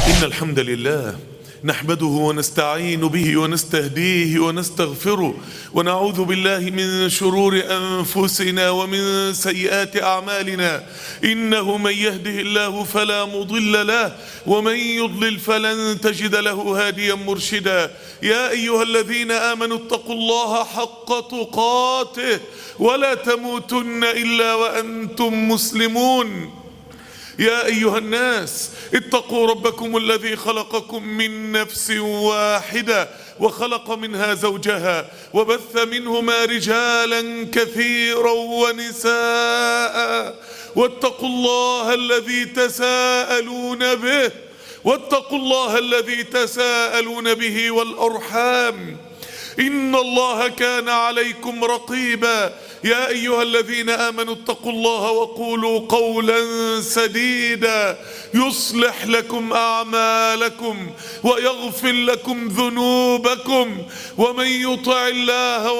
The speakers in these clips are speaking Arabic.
إن الحمد لله نحمده ونستعين به ونستهديه ونستغفره ونعوذ بالله من شرور أنفسنا ومن سيئات أعمالنا. إنه من يهده الله فلا مضل له ومن يضلل فلن تجد له هاديا مرشدا. يا أيها الذين آمنوا اتقوا الله حق تقاته ولا تموتن إلا وأنتم مسلمون. يا أيها الناس اتقوا ربكم الذي خلقكم من نفس واحدة وخلق منها زوجها وبث منهما رجالا كثيرا ونساء واتقوا الله الذي تساءلون به والأرحام إن الله كان عليكم رقيبا. يا أيها الذين آمنوا اتقوا الله وقولوا قولا سديدا يصلح لكم أعمالكم ويغفر لكم ذنوبكم ومن يطع الله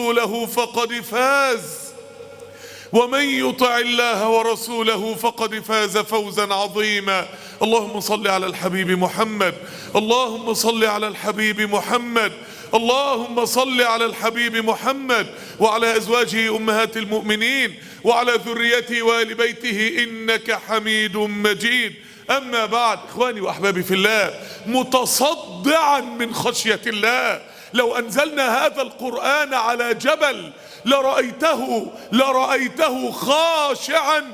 ورسوله فقد فوزا عظيما. اللهم صل على الحبيب محمد، اللهم صل على الحبيب محمد، اللهم صل على الحبيب محمد وعلى أزواجه أمهات المؤمنين وعلى ذريته وآل بيته إنك حميد مجيد. أما بعد، إخواني وأحبابي في الله، متصدعا من خشية الله، لو أنزلنا هذا القرآن على جبل لرأيته خاشعا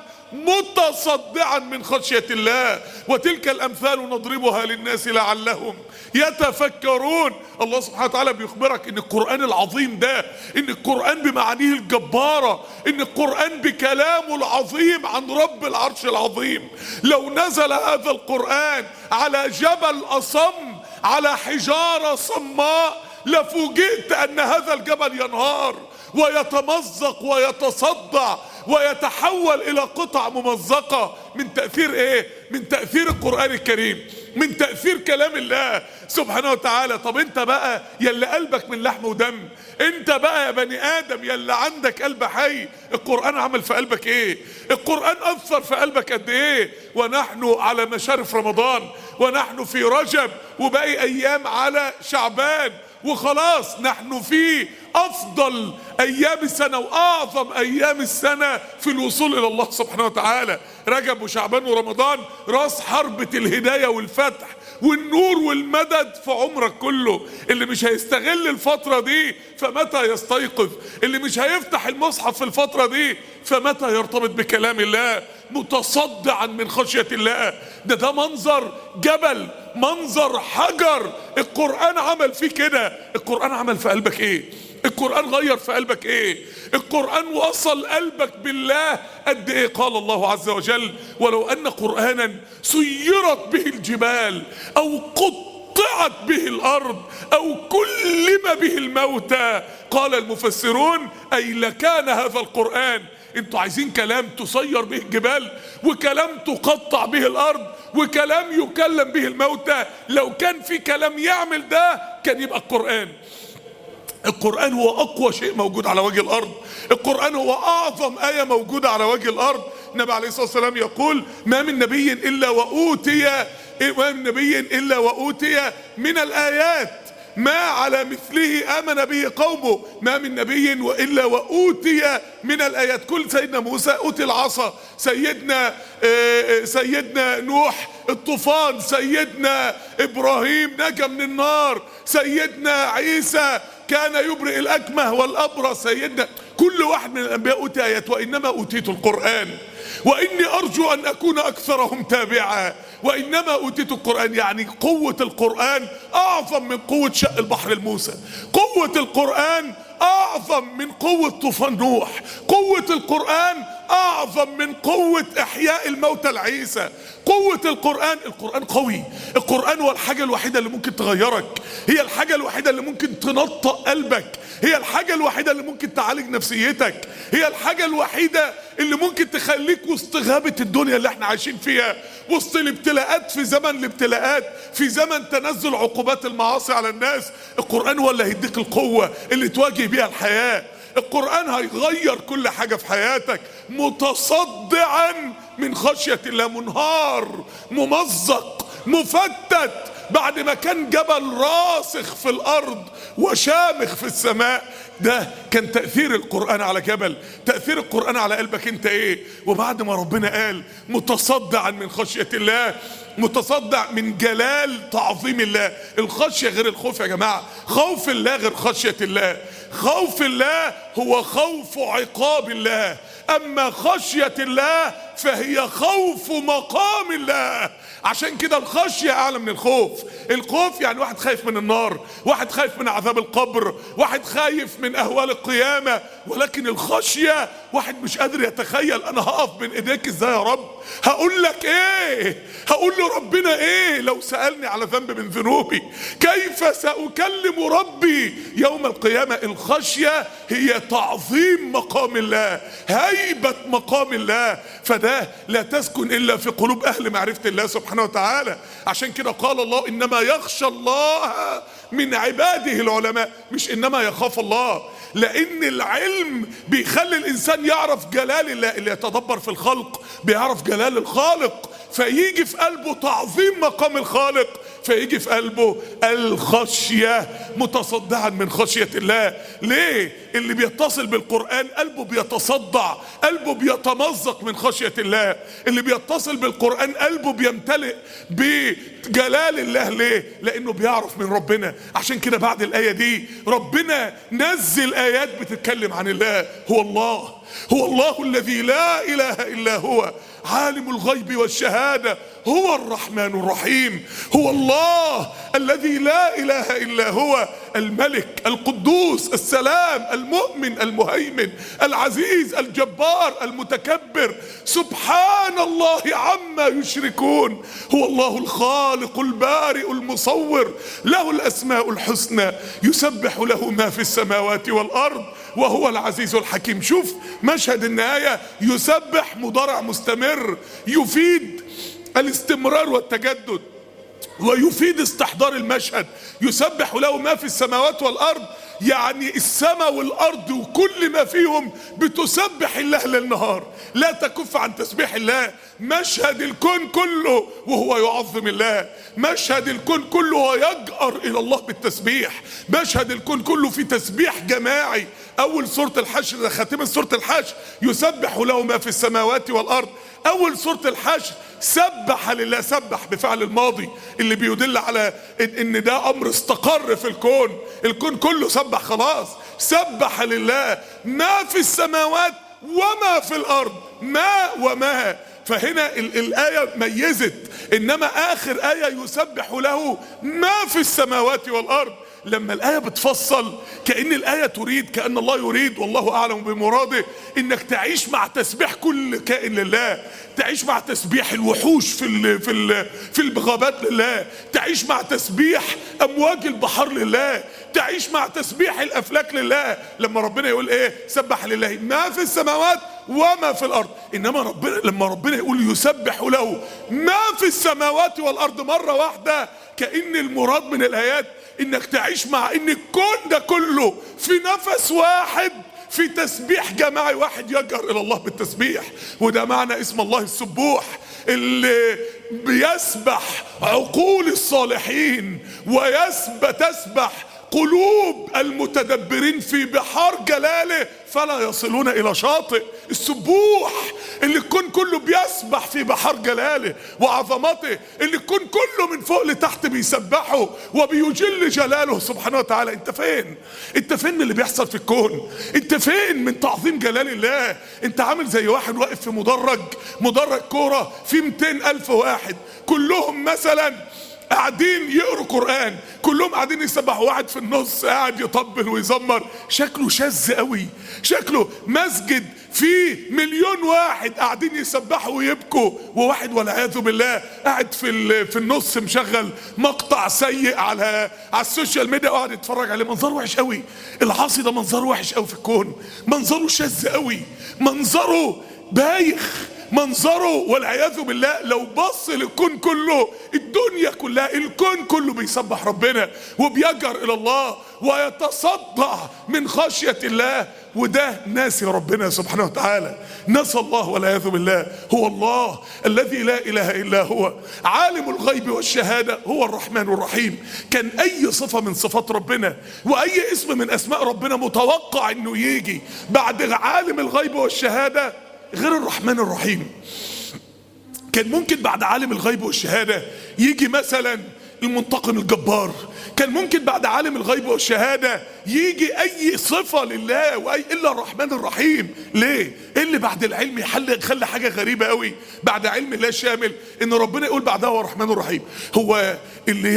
متصدعا من خشية الله. وتلك الأمثال نضربها للناس لعلهم يتفكرون. الله سبحانه وتعالى بيخبرك ان القرآن العظيم ده، ان القرآن بمعانيه الجبارة، ان القرآن بكلامه العظيم عن رب العرش العظيم، لو نزل هذا القرآن على جبل أصم، على حجارة صماء، لفوجئت ان هذا الجبل ينهار ويتمزق ويتصدع ويتحول إلى قطع ممزقة. من تأثير إيه؟ من تأثير القرآن الكريم، من تأثير كلام الله سبحانه وتعالى. طب انت بقى يلي قلبك من لحم ودم، انت بقى يا بني آدم يلي عندك قلب حي، القرآن عمل في قلبك ايه؟ القرآن أثر في قلبك قد ايه؟ ونحن على مشارف رمضان، ونحن في رجب، وباقي أيام على شعبان، وخلاص نحن في أفضل أيام السنة وأعظم أيام السنة في الوصول إلى الله سبحانه وتعالى. رجب وشعبان ورمضان رأس حربة الهداية والفتح والنور والمدد في عمرك كله. اللي مش هيستغل الفترة دي فمتى يستيقظ؟ اللي مش هيفتح المصحف في الفترة دي فمتى يرتبط بكلام الله؟ متصدعا من خشية الله. ده منظر جبل، منظر حجر، القرآن عمل فيه كده. القرآن عمل في قلبك ايه؟ القرآن غير في قلبك ايه؟ القرآن وصل قلبك بالله قد ايه؟ قال الله عز وجل: ولو ان قرآنا سيرت به الجبال او قطعت به الارض او كلم به الموتى. قال المفسرون: اي لكان هذا القرآن، انتوا عايزين كلام تسير به الجبال، وكلام تقطع به الارض، وكلام يكلم به الموتى، لو كان في كلام يعمل ده كان يبقى القرآن. القرآن هو أقوى شيء موجود على وجه الأرض، القرآن هو أعظم آية موجودة على وجه الأرض. النبي عليه الصلاة والسلام يقول: ما من نبي إلا وأوتي من الآيات ما على مثله آمن به قومه. ما من نبي إلا وأوتي من الآيات. كل سيدنا موسى أوتي العصا، سيدنا نوح الطوفان، سيدنا إبراهيم نجا من النار، سيدنا عيسى كان يبرئ الأكمه والأبرص، سيدنا كل واحد من الأنبياء أوتي آيات. وإنما أوتيت القرآن وإني أرجو أن أكون أكثرهم تابعا. وإنما أوتيت القرآن، يعني قوة القرآن أعظم من قوة شق البحر الموسى، قوة القرآن أعظم من قوة طوفان نوح، قوة القرآن أعظم من قوة إحياء الموتى لعيسى. قوة القرآن قوي. القرآن هو الحاجة الوحيدة اللي ممكن تغيرك، هي الحاجة الوحيدة اللي ممكن تنطق قلبك، هي الحاجة الوحيدة اللي ممكن تعالج نفسيتك، هي الحاجة الوحيدة اللي ممكن تخليك وسط غابة الدنيا اللي احنا عايشين فيها، وسط الابتلاءات، في زمن الابتلاءات، في زمن تنزل عقوبات المعاصي على الناس. القرآن هو اللي هيديك القوة اللي تواجه بيها الحياة. القرآن هيغير كل حاجة في حياتك. متصدعا من خشية الله، منهار، ممزق، مفتت بعد ما كان جبل راسخ في الارض وشامخ في السماء. ده كان تأثير القرآن على جبل. تأثير القرآن على قلبك انت ايه؟ وبعد ما ربنا قال متصدعا من خشية الله، متصدع من جلال تعظيم الله. الخشية غير الخوف يا جماعة، خوف الله غير خشية الله. خوف الله هو خوف عقاب الله، اما خشية الله فهي خوف مقام الله. عشان كده الخشية اعلى من الخوف. الخوف يعني واحد خايف من النار، واحد خايف من عذاب القبر، واحد خايف من اهوال القيامة. ولكن الخشية واحد مش قادر يتخيل انا هقف بين ايديك ازاي يا رب، هقول لك ايه، هقول لربنا ايه لو سألني على ذنب من ذنوبي، كيف سأكلم ربي يوم القيامة. الخشية هي تعظيم مقام الله، هيبة مقام الله. فده لا تسكن الا في قلوب اهل معرفة الله سبحانه وتعالى. عشان كده قال الله انما يخشى الله من عباده العلماء، مش انما يخاف الله. لان العلم بيخلي الانسان يعرف جلال الله. اللي يتدبر في الخلق بيعرف جلال الخالق، فيجي في قلبه تعظيم مقام الخالق، فيجي في قلبه الخشية، متصدعا من خشية الله. ليه؟ اللي بيتصل بالقرآن قلبه بيتصدع، قلبه بيتمزق من خشية الله. اللي بيتصل بالقرآن قلبه بيمتلئ بجلال الله. ليه؟ لأنه بيعرف من ربنا. عشان كده بعد الآية دي ربنا نزل آيات بتتكلم عن الله. هو الله، هو الله الذي لا إله إلا هو، عالم الغيب والشهادة، هو الرحمن الرحيم. هو الله الذي لا إله إلا هو، الملك القدوس السلام المؤمن المهيمن العزيز الجبار المتكبر، سبحان الله عما يشركون. هو الله الخالق البارئ المصور، له الأسماء الحسنى، يسبح له ما في السماوات والأرض، وهو العزيز الحكيم. شوف مشهد النهاية، يسبح مضارع مستمر يفيد الاستمرار والتجدد، ويفيد استحضار المشهد. يسبح له ما في السماوات والأرض، يعني السماء والأرض وكل ما فيهم بتسبح الله ليل نهار، لا تكف عن تسبيح الله. مشهد الكون كله وهو يعظم الله، مشهد الكون كله ويجأر إلى الله بالتسبيح، مشهد الكون كله في تسبيح جماعي. أول سورة الحشر، خاتمة سورة الحشر، يسبح له ما في السماوات والأرض. أول سورة الحشر سبح لله، سبح بفعل الماضي اللي بيدل على إن ده أمر استقر في الكون. الكون كله سبح خلاص. سبح لله ما في السماوات وما في الأرض، ما وما. فهنا الآية ميزت، إنما آخر آية يسبح له ما في السماوات والأرض. لما الآية بتفصل كأن الآية تريد، كأن الله يريد والله أعلم بمراده، إنك تعيش مع تسبيح كل كائن لله، تعيش مع تسبيح الوحوش في الغابات لله، تعيش مع تسبيح أمواج البحر لله، تعيش مع تسبيح الأفلاك لله. لما ربنا يقول إيه؟ سبح لله ما في السماوات وما في الأرض. إنما لما ربنا يقول يسبح له ما في السماوات والأرض مرة واحدة، كأن المراد من الآيات إنك تعيش مع إن الكون ده كله في نفس واحد في تسبيح جماعي واحد، يجأر إلى الله بالتسبيح. وده معنى اسم الله السبوح، اللي بيسبح عقول الصالحين وتسبح قلوب المتدبرين في بحار جلاله فلا يصلون إلى شاطئ. السبوح اللي الكون كله بيسبح في بحار جلاله وعظمته، اللي الكون كله من فوق لتحت بيسبحه وبيجل جلاله سبحانه وتعالى. انت فين؟ انت فين من اللي بيحصل في الكون؟ انت فين من تعظيم جلال الله؟ انت عامل زي واحد واقف في مدرج كورة في 200,000 واحد، كلهم مثلا قاعدين يقروا قرآن، كلهم قاعدين يسبحوا، واحد في النص قاعد يطبل ويزمر، شكله شاذ قوي، شكله مسجد فيه 1,000,000 واحد قاعدين يسبحوا ويبكوا، وواحد والعياذ بالله قاعد في النص مشغل مقطع سيء على السوشيال ميديا وقاعد يتفرج عليه. منظر وحش قوي. العاصي ده منظر وحش قوي في الكون، منظره شاذ قوي، منظره بايخ، منظره والعياذ بالله لو بص للكون كله، الدنيا كلها الكون كله بيسبح ربنا وبيجر الى الله ويتصدع من خشية الله، وده ناسي ربنا سبحانه وتعالى. نسى الله والعياذ بالله. هو الله الذي لا اله الا هو عالم الغيب والشهادة، هو الرحمن الرحيم. كان اي صفة من صفات ربنا واي اسم من اسماء ربنا متوقع انه يجي بعد عالم الغيب والشهادة غير الرحمن الرحيم. كان ممكن بعد عالم الغيب والشهادة يجي مثلا المنتقم الجبار، كان ممكن بعد عالم الغيب والشهادة يجي اي صفة لله واي الا الرحمن الرحيم. ليه؟ ايه اللي بعد العلم يخلي حاجة غريبة قوي بعد علم الله شامل ان ربنا يقول بعدها هو الرحمن الرحيم؟ هو اللي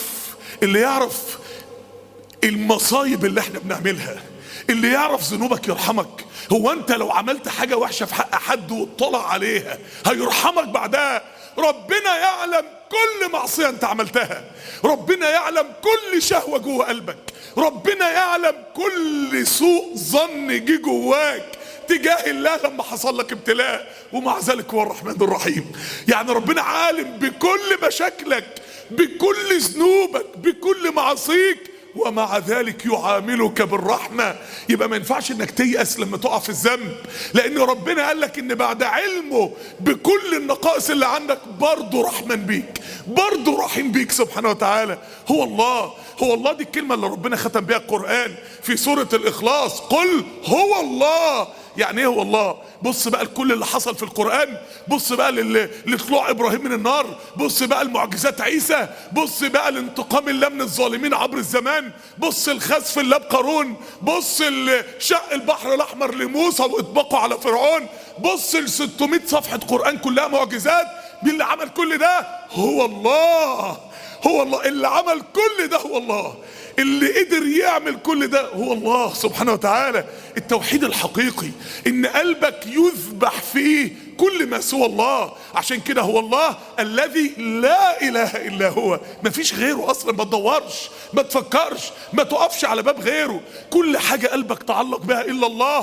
يعرف المصايب اللي احنا بنعملها، اللي يعرف ذنوبك يرحمك. هو انت لو عملت حاجة وحشة في حق حد واطلع عليها هيرحمك بعدها؟ ربنا يعلم كل معصية انت عملتها، ربنا يعلم كل شهوة جوه قلبك، ربنا يعلم كل سوء ظن جه جواك تجاه الله لما حصل لك ابتلاء، ومع ذلك هو الرحمن الرحيم. يعني ربنا عالم بكل مشاكلك، بكل ذنوبك، بكل معاصيك، ومع ذلك يعاملك بالرحمة. يبقى ما ينفعش انك تيأس لما تقع في الذنب، لان ربنا قال لك ان بعد علمه بكل النقائص اللي عندك برضه رحمن بيك، برضه رحيم بيك سبحانه وتعالى. هو الله دي الكلمة اللي ربنا ختم بها القرآن في سورة الإخلاص. قل هو الله. يعني ايه هو الله؟ بص بقى لكل اللي حصل في القرآن، بص بقى لطلوع ابراهيم من النار، بص بقى لمعجزات عيسى، بص بقى لانتقام الله من الظالمين عبر الزمان، بص لخسف الله بقارون، بص لشق البحر الاحمر لموسى واطباقه على فرعون، بص ل 600 صفحة قرآن كلها معجزات. مين اللي عمل كل ده؟ هو الله. هو الله اللي عمل كل ده، هو الله اللي قدر يعمل كل ده، هو الله سبحانه وتعالى. التوحيد الحقيقي ان قلبك يذبح فيه كل ما سوى الله. عشان كده هو الله الذي لا اله الا هو، مفيش غيره اصلا. ما تدورش، ما تفكرش، ما تقفش على باب غيره. كل حاجة قلبك تعلق بها الا الله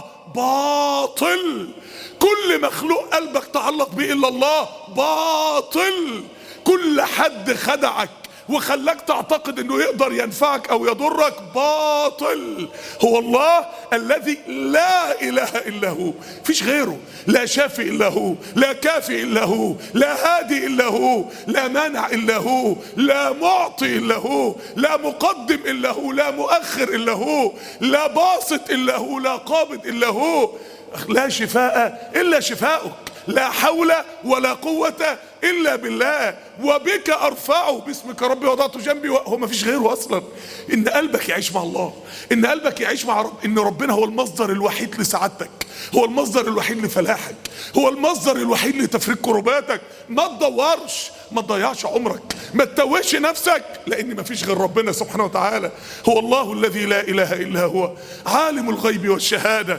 باطل، كل مخلوق قلبك تعلق به الا الله باطل. كل حد خدعك وخلاك تعتقد انه يقدر ينفعك او يضرك باطل. هو الله الذي لا اله الا هو، مفيش غيره. لا شافي الا هو، لا كافي الا هو، لا هادي الا هو، لا مانع الا هو، لا معطي الا هو، لا مقدم الا هو، لا مؤخر الا هو، لا باسط الا هو، لا قابض الا هو. لا شفاء الا شفاؤك، لا حول ولا قوة إلا بالله. وبك أرفعه، باسمك ربي وضعته جنبي. هو ما فيش غيره أصلا. إن قلبك يعيش مع الله، إن قلبك يعيش مع إن ربنا هو المصدر الوحيد لسعادتك، هو المصدر الوحيد لفلاحك، هو المصدر الوحيد لتفريج كرباتك. ما تدورش، ما تضيعش عمرك، ما تتوهش نفسك، لأن ما فيش غير ربنا سبحانه وتعالى. هو الله الذي لا إله إلا هو عالم الغيب والشهادة.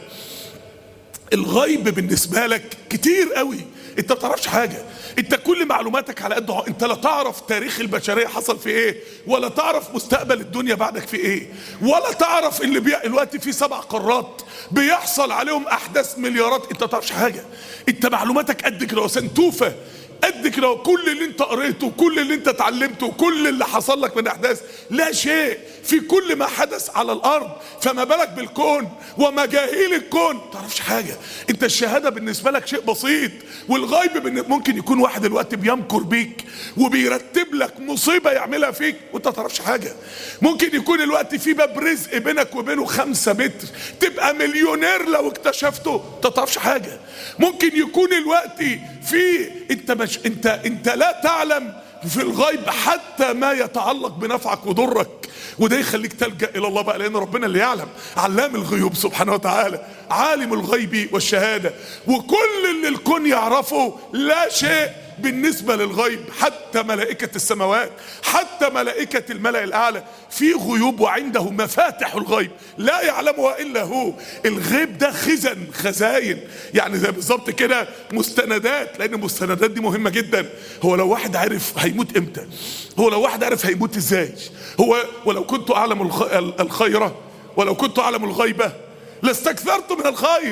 الغيب بالنسبة لك كتير قوي، انت ما تعرفش حاجة. انت كل معلوماتك على قد انت لا تعرف تاريخ البشرية حصل في ايه، ولا تعرف مستقبل الدنيا بعدك في ايه، ولا تعرف اللي الوقت في 7 قارات بيحصل عليهم احداث مليارات. انت ما تعرفش حاجة. انت معلوماتك قد كده وسنتوفة قد كده، وكل اللي انت قريته وكل اللي انت اتعلمته وكل اللي حصل لك من احداث لا شيء في كل ما حدث على الارض، فما بالك بالكون ومجاهيل الكون. ما تعرفش حاجه. انت الشهاده بالنسبه لك شيء بسيط، والغيب ممكن يكون واحد دلوقتي بيمكر بيك وبيرتب لك مصيبه يعملها فيك وانت ما تعرفش حاجه. ممكن يكون الوقت في باب رزق بينك وبينه 5 متر تبقى مليونير لو اكتشفته، انت ما تعرفش حاجه. ممكن يكون الوقت في انت لا تعلم في الغيب حتى ما يتعلق بنفعك وضرك، وده يخليك تلجأ الى الله بقى، لان ربنا اللي يعلم، علام الغيوب سبحانه وتعالى، عالم الغيب والشهادة. وكل اللي الكون يعرفه لا شيء بالنسبة للغيب. حتى ملائكة السماوات، حتى ملائكة الملأ الأعلى في غيوب، وعنده مفاتح الغيب لا يعلمها إلا هو. الغيب ده خزاين، يعني زي بالظبط كده مستندات، لأن المستندات دي مهمة جدا. هو لو واحد عرف هيموت امتى، هو لو واحد عرف هيموت ازاي، هو ولو كنت أعلم الخير ولو كنت أعلم الغيبة لاستكثرت من الخير.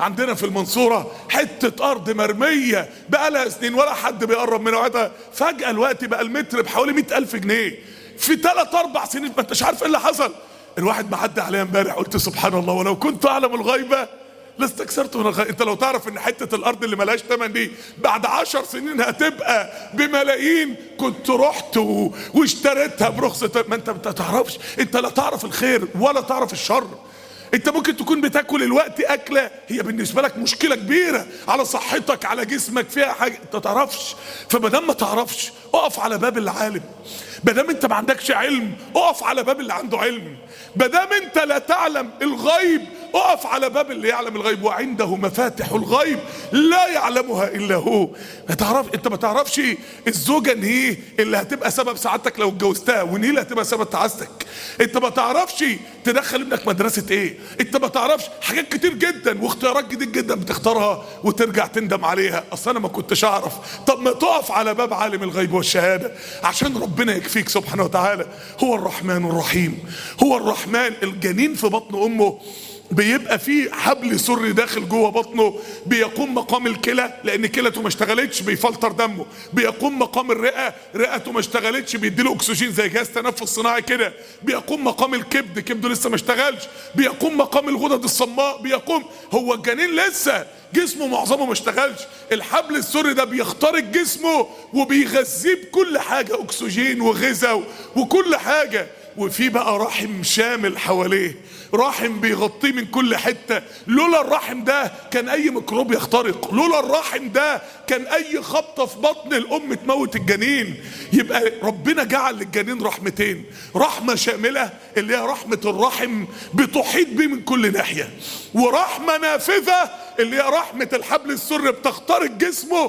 عندنا في المنصورة حتة ارض مرمية بقالها سنين ولا حد بيقرب منها، فجأة الوقت بقى المتر بحوالي 100,000 جنيه في 3-4 سنين، ما انتش عارف ايه اللي حصل. الواحد معدي عليها امبارح قلت سبحان الله، ولو كنت اعلم الغيبة لاستكثرت من الخير. انت لو تعرف ان حتة الارض اللي ملهاش ثمن دي بعد 10 سنين هتبقى بملايين، كنت رحت واشتريتها برخصة. ما انت تعرفش، انت لا تعرف الخير ولا تعرف الشر. انت ممكن تكون بتاكل الوقت اكله هي بالنسبه لك مشكله كبيره على صحتك على جسمك، فيها حاجه انت تعرفش. فمادام ما تعرفش اقف على باب العالم، مادام انت ما عندكش علم اقف على باب اللي عنده علم، مادام انت لا تعلم الغيب اقف على باب اللي يعلم الغيب، وعنده مفاتح الغيب لا يعلمها الا هو. انت ما تعرفش الزوجه نهيه اللي هتبقى سبب سعادتك لو اتجوزتها، ونهيه اللي هتبقى سبب تعاستك. انت ما تعرفش تدخل ابنك مدرسه ايه، انت ما تعرفش حاجات كتير جدا واختيارات جديد جدا بتختارها وترجع تندم عليها، اصل انا ما كنتش اعرف. طب ما تقف على باب عالم الغيب والشهاده عشان ربنا يكفيك سبحانه وتعالى. هو الرحمن الرحيم، هو الرحمن. الجنين في بطن امه بيبقى فيه حبل سري داخل جوه بطنه بيقوم مقام الكلى، لان كلته ما اشتغلتش بيفلتر دمه، بيقوم مقام الرئه، رئته ما اشتغلتش بيديله اكسجين زي جهاز تنفس صناعي كده، بيقوم مقام الكبد، كبده لسه ما اشتغلش، بيقوم مقام الغدد الصماء، بيقوم. هو الجنين لسه جسمه معظمه ما اشتغلش، الحبل السري ده بيخترق جسمه وبيغذيه بكل حاجه، اكسجين وغذاء وكل حاجه. وفي بقى رحم شامل حواليه، رحم بيغطيه من كل حتة. لولا الرحم ده كان اي ميكروب يخترق، لولا الرحم ده كان اي خبطة في بطن الام تموت الجنين. يبقى ربنا جعل للجنين رحمتين، رحمة شاملة اللي هي رحمة الرحم بتحيط بيه من كل ناحية، ورحمة نافذة اللي هي رحمة الحبل السري بتخترق جسمه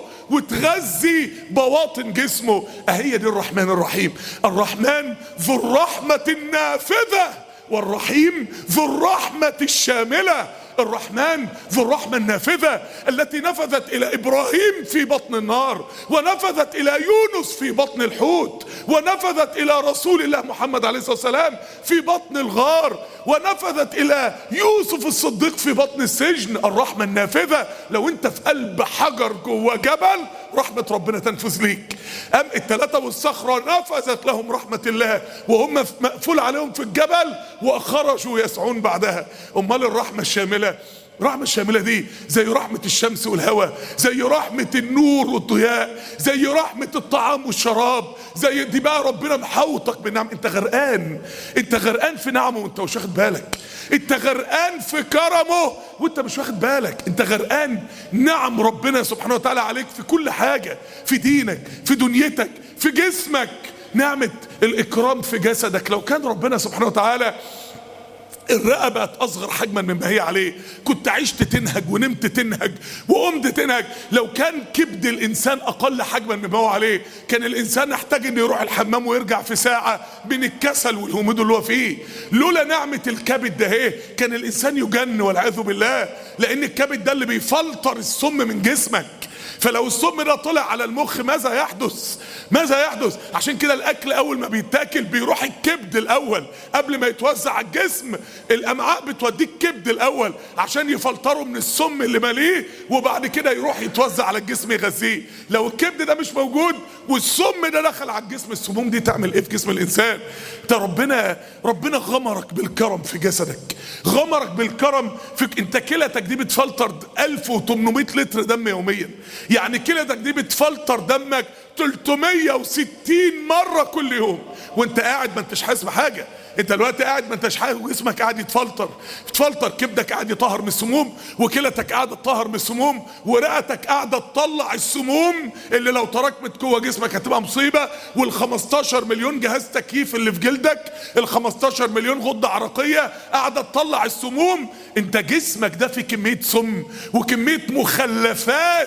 وتغذي بواطن جسمه. اهي دي الرحمن الرحيم. الرحمن ذو الرحمة النافذة والرحيم ذو الرحمة الشاملة. الرحمن ذو الرحمة النافذة التي نفذت إلى إبراهيم في بطن النار، ونفذت إلى يونس في بطن الحوت، ونفذت إلى رسول الله محمد عليه الصلاة والسلام في بطن الغار، ونفذت إلى يوسف الصديق في بطن السجن. الرحمة النافذة لو أنت في قلب حجر جوه جبل رحمة ربنا تنفذ ليك. أم الثلاثة والصخرة نفذت لهم رحمة الله وهم مقفول عليهم في الجبل وخرجوا يسعون بعدها. أمال الرحمة الشاملة، الرحمة الشاملة دي زي رحمة الشمس والهواء، زي رحمة النور والضياء، زي رحمة الطعام والشراب، زي دي بقى ربنا محوطك بالنعم. انت غرقان، انت غرقان في نعمه وانت مش واخد بالك، انت غرقان في كرمه وانت مش واخد بالك، انت غرقان نعم ربنا سبحانه وتعالى عليك في كل حاجة، في دينك، في دنيتك، في جسمك. نعمة الإكرام في جسدك، لو كان ربنا سبحانه وتعالى الرئة بقت أصغر حجما مما هي عليه كنت عشت تنهج ونمت تنهج وقمت تنهج. لو كان كبد الإنسان أقل حجما مما هو عليه كان الإنسان يحتاج إنه يروح الحمام ويرجع في ساعة من الكسل والهموم اللي هو فيه. لولا نعمة الكبد ده كان الإنسان يجن والعياذ بالله، لأن الكبد ده اللي بيفلتر السم من جسمك. فلو السم ده طلع على المخ ماذا يحدث؟ ماذا يحدث؟ عشان كده الاكل اول ما بيتاكل بيروح الكبد الاول قبل ما يتوزع على الجسم. الامعاء بتوديك الكبد الاول عشان يفلتروا من السم اللي ماليه وبعد كده يروح يتوزع على الجسم يغذيه. لو الكبد ده مش موجود والسم ده دخل على الجسم، السموم دي تعمل ايه في جسم الانسان؟ انت ربنا غمرك بالكرم في جسدك، غمرك بالكرم فيك. انت كلتك دي بتفلتر 1800 لتر دم يوميا، يعني كلتك دي بتفلتر دمك 360 مرة كل يوم وانت قاعد ما انتش حاسس بحاجة. انت دلوقتي قاعد ما انتش حاسس وجسمك قاعد بتفلتر، كبدك قاعد يطهر من السموم، وكلتك قاعدة تطهر من السموم، ورئتك قاعدة تطلع السموم اللي لو تراكمت جوه جسمك هتبقى مصيبة، وال15 مليون جهاز تكييف اللي في جلدك، ال15 مليون غدة عرقية قاعدة تطلع السموم. انت جسمك ده فيه كمية سم وكمية مخلفات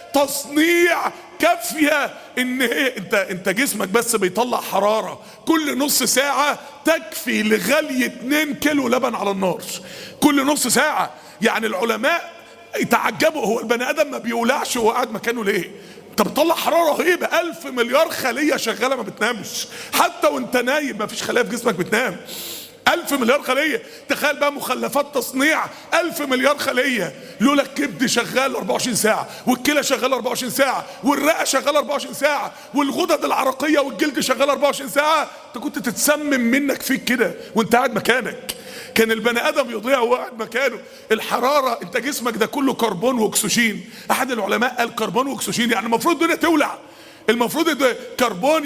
تصنيع كافية ان انت جسمك بس بيطلع حرارة كل نص ساعة تكفي لغلي 2 كيلو لبن على النار كل نص ساعة. يعني العلماء يتعجبوا هو البني ادم ما بيولعش وهو قاعد مكانه ليه؟ انت بتطلع حرارة رهيبة، 1000 مليار خلية شغالة ما بتنامش، حتى وانت نايم ما فيش خلية في جسمك بتنام. 1000 مليار خلية. تخيل بقى مخلفات تصنيع 1000 مليار خلية. لولا الكبد شغال 24 ساعة، والكلى شغال 24 ساعة، والرئة شغال 24 ساعة، والغدد العرقية والجلد شغال 24 ساعة، انت كنت تتسمم منك فيك كده وانت قاعد مكانك. كان البني ادم يضيع وهو قاعد مكانه. الحرارة، انت جسمك ده كله كربون واكسجين. احد العلماء قال كربون واكسجين يعني المفروض الدنيا تولع. المفروض ده كربون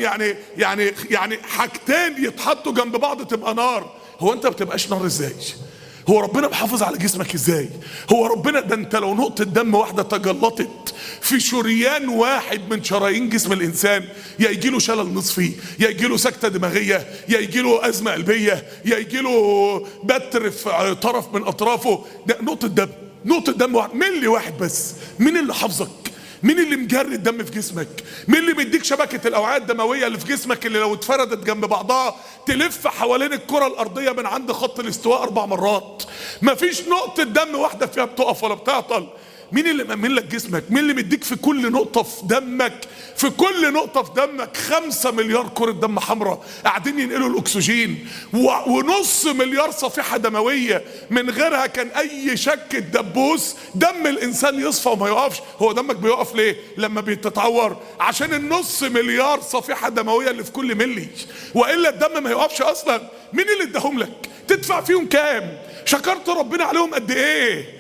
يعني حاجتين يتحطوا جنب بعض تبقى نار. هو انت ما بتبقاش نار ازاي؟ هو ربنا محافظ على جسمك ازاي؟ هو ربنا ده انت لو نقطة دم واحدة تجلطت في شريان واحد من شرايين جسم الانسان، يا يجيله شلل نصفي، يا يجيله سكتة دماغية، يا يجيله ازمة قلبية، يا يجيله بتر في طرف من اطرافه. ده نقطة دم واحد، ملي واحد بس. مين اللي حافظك؟ مين اللي مجري الدم في جسمك؟ مين اللي بيديك شبكة الأوعية الدموية اللي في جسمك اللي لو اتفردت جنب بعضها تلف حوالين الكرة الأرضية من عند خط الاستواء 4 مرات؟ مفيش نقطة دم واحدة فيها بتقف ولا بتعطل. مين اللي مأمن لك جسمك؟ مين اللي مديك في كل نقطة في دمك، في كل نقطة في دمك 5 مليار كرة دم حمراء قاعدين ينقلوا الأكسجين، ونص مليار صفيحة دموية من غيرها كان أي شكة دبوس دم الإنسان يصفى وما يقفش. هو دمك بيقف ليه لما بيتتعور؟ عشان النص مليار صفيحة دموية اللي في كل ملي، وإلا الدم ما يقفش أصلا. مين اللي اداهم لك؟ تدفع فيهم كام؟ شكرت ربنا عليهم قد إيه؟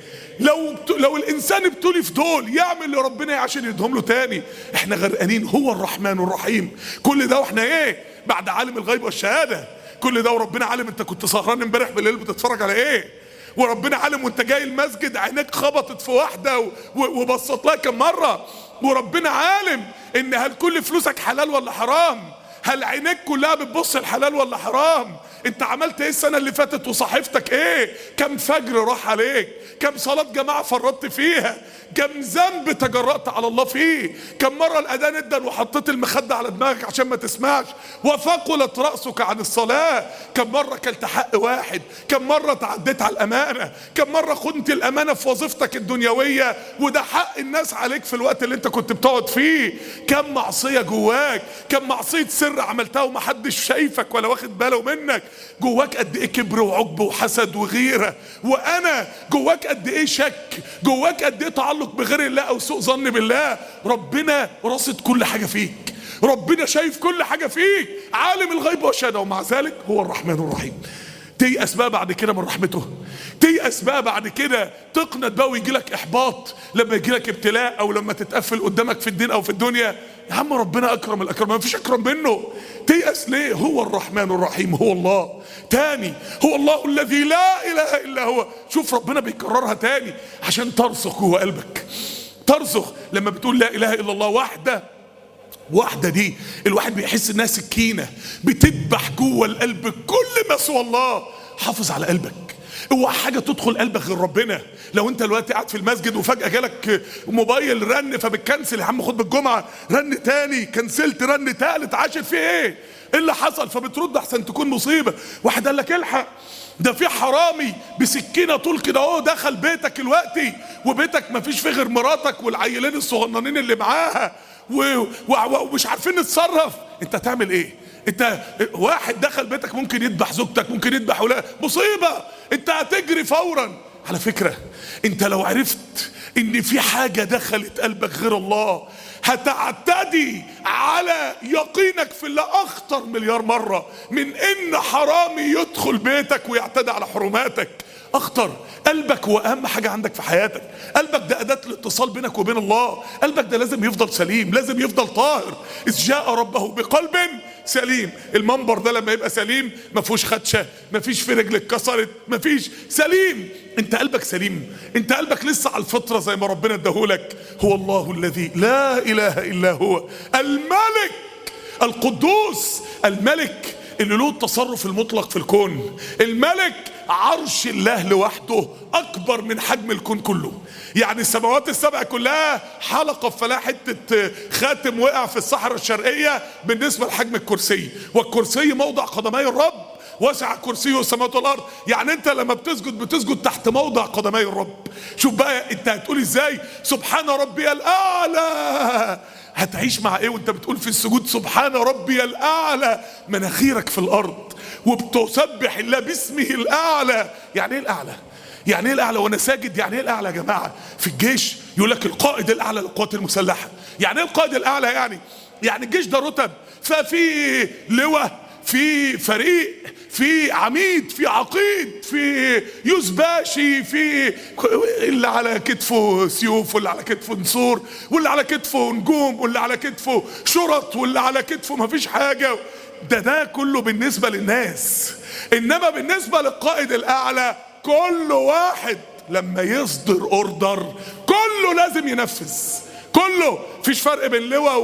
لو الانسان ابتلي في دول يعمل لربنا عشان يدهم له تاني. احنا غرقانين. هو الرحمن الرحيم. كل ده واحنا ايه؟ بعد عالم الغيب والشهاده. كل ده وربنا عالم انت كنت سهران امبارح بالليل بتتفرج على ايه، وربنا عالم وانت جاي المسجد عينيك خبطت في واحده وبصت لها كم مره، وربنا عالم ان هل كل فلوسك حلال ولا حرام، هل عينيك كلها بتبص الحلال ولا حرام، انت عملت ايه السنه اللي فاتت وصحيفتك ايه، كم فجر راح عليك، كم صلاه جماعه فرطت فيها، كم ذنب تجرأت على الله فيه، كم مره الاذان ادن وحطيت المخده على دماغك عشان ما تسمعش وثقلت راسك عن الصلاه، كم مره كلت حق واحد، كم مره تعديت على الامانه، كم مره خنت الامانه في وظيفتك الدنيويه وده حق الناس عليك في الوقت اللي انت كنت بتقعد فيه، كم معصيه جواك، كم معصيه سر عملتها ومحدش شايفك ولا واخد باله منك، جواك قد ايه كبر وعجب وحسد وغيره وانا، جواك قد ايه شك، جواك قد ايه تعلق بغير الله او سوء ظن بالله. ربنا راصد كل حاجه فيك، ربنا شايف كل حاجه فيك، عالم الغيب والشهاده، ومع ذلك هو الرحمن الرحيم. تيأس بقى بعد كده من رحمته، تيأس بقى بعد كده تقنط بقى ويجي لك احباط لما يجي لك ابتلاء او لما تتقفل قدامك في الدين او في الدنيا. يا عم ربنا اكرم الاكرم، ما فيش اكرم منه. تيأس ليه؟ هو الرحمن الرحيم، هو الله. تاني هو الله الذي لا اله الا هو. شوف ربنا بيكررها تاني عشان ترسخ جوه قلبك، ترسخ. لما بتقول لا اله الا الله واحدة دي الواحد بيحس انها سكينة بتذبح جوه القلب كل ما سوى الله. حافظ على قلبك، اوعى حاجة تدخل قلبك غير ربنا. لو انت دلوقتي قاعد في المسجد وفجأة جالك موبايل رن فبتكنسل، يا عم خد بالجمعة، رن تاني كنسلت، رن تالت، عاشر فيه ايه اللي حصل؟ فبترد احسن تكون مصيبة. واحد قال لك الحق ده في حرامي بسكينة طول كده اهو دخل بيتك دلوقتي، وبيتك مفيش فيه غير مراتك والعيلين الصغننين اللي معاها ومش عارفين نتصرف. انت تعمل ايه؟ انت واحد دخل بيتك ممكن يذبح زوجتك، ممكن يذبح ولادك، مصيبة. انت هتجري فورا. على فكرة انت لو عرفت ان في حاجة دخلت قلبك غير الله هتعتدي على يقينك في الله اخطر مليار مرة من ان حرامي يدخل بيتك ويعتدي على حرماتك. اخطر. قلبك هو اهم حاجة عندك في حياتك، قلبك ده اداة الاتصال بينك وبين الله، قلبك ده لازم يفضل سليم، لازم يفضل طاهر. اذ جاء ربه بقلب سليم. المنبر ده لما يبقى سليم ما فيهوش خدشه، ما فيش في رجل اتكسرت، ما فيش، سليم. انت قلبك سليم، انت قلبك لسه على الفطره زي ما ربنا اداهولك. هو الله الذي لا اله الا هو الملك القدوس، الملك اللي له التصرف المطلق في الكون. الملك عرش الله لوحده اكبر من حجم الكون كله. يعني السماوات السبع كلها حلقة فلا حتة خاتم وقع في الصحراء الشرقية بالنسبة لحجم الكرسي، والكرسي موضع قدمي الرب، وسع كرسيه السماوات والارض. يعني انت لما بتسجد تحت موضع قدمي الرب. شوف بقى انت هتقول ازاي سبحان ربي الاعلى، هتعيش مع ايه وانت بتقول في السجود سبحان ربي الاعلى؟ مناخيرك في الارض وبتسبح الله باسمه الاعلى. يعني ايه الاعلى؟ يعني ايه الاعلى وانا ساجد؟ يعني ايه الاعلى يا جماعه؟ في الجيش يقول لك القائد الاعلى للقوات المسلحه. يعني ايه القائد الاعلى؟ يعني الجيش ده رتب، ففي لواء، في فريق، في عميد، في عقيد، في يوزباشي، في اللي على كتفه سيوف، واللي على كتفه نسور، واللي على كتفه نجوم، واللي على كتفه شرط، واللي على كتفه مفيش حاجه. ده كله بالنسبه للناس، انما بالنسبه للقائد الاعلى كل واحد لما يصدر اوردر كله لازم ينفذ، كله. مفيش فرق بين لواء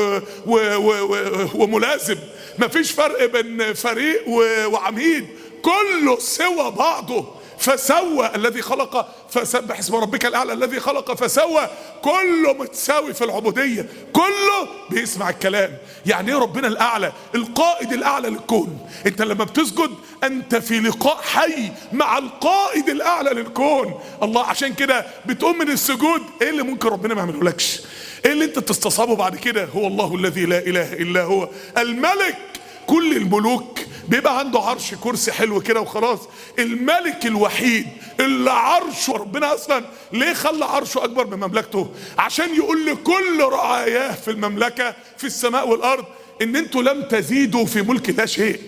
وملازم، مفيش فرق بين فريق وعميد، كله سوى بعضه. فسوى الذي خلق فسبح اسم ربك الاعلى الذي خلق فسوى، كله متساوي في العبوديه، كله بيسمع الكلام. يعني ايه ربنا الاعلى؟ القائد الاعلى للكون. انت لما بتسجد انت في لقاء حي مع القائد الاعلى للكون الله. عشان كده بتقوم من السجود، ايه اللي ممكن ربنا ما يعملهولكش؟ ايه اللي انت تستصعبه بعد كده؟ هو الله الذي لا اله الا هو الملك. كل الملوك بيبقى عنده عرش كرسي حلو كده وخلاص. الملك الوحيد اللي عرشه ربنا اصلا ليه خلى عرشه اكبر من مملكته؟ عشان يقول لكل رعاياه في المملكه في السماء والارض ان انتوا لم تزيدوا في ملك لا شيء.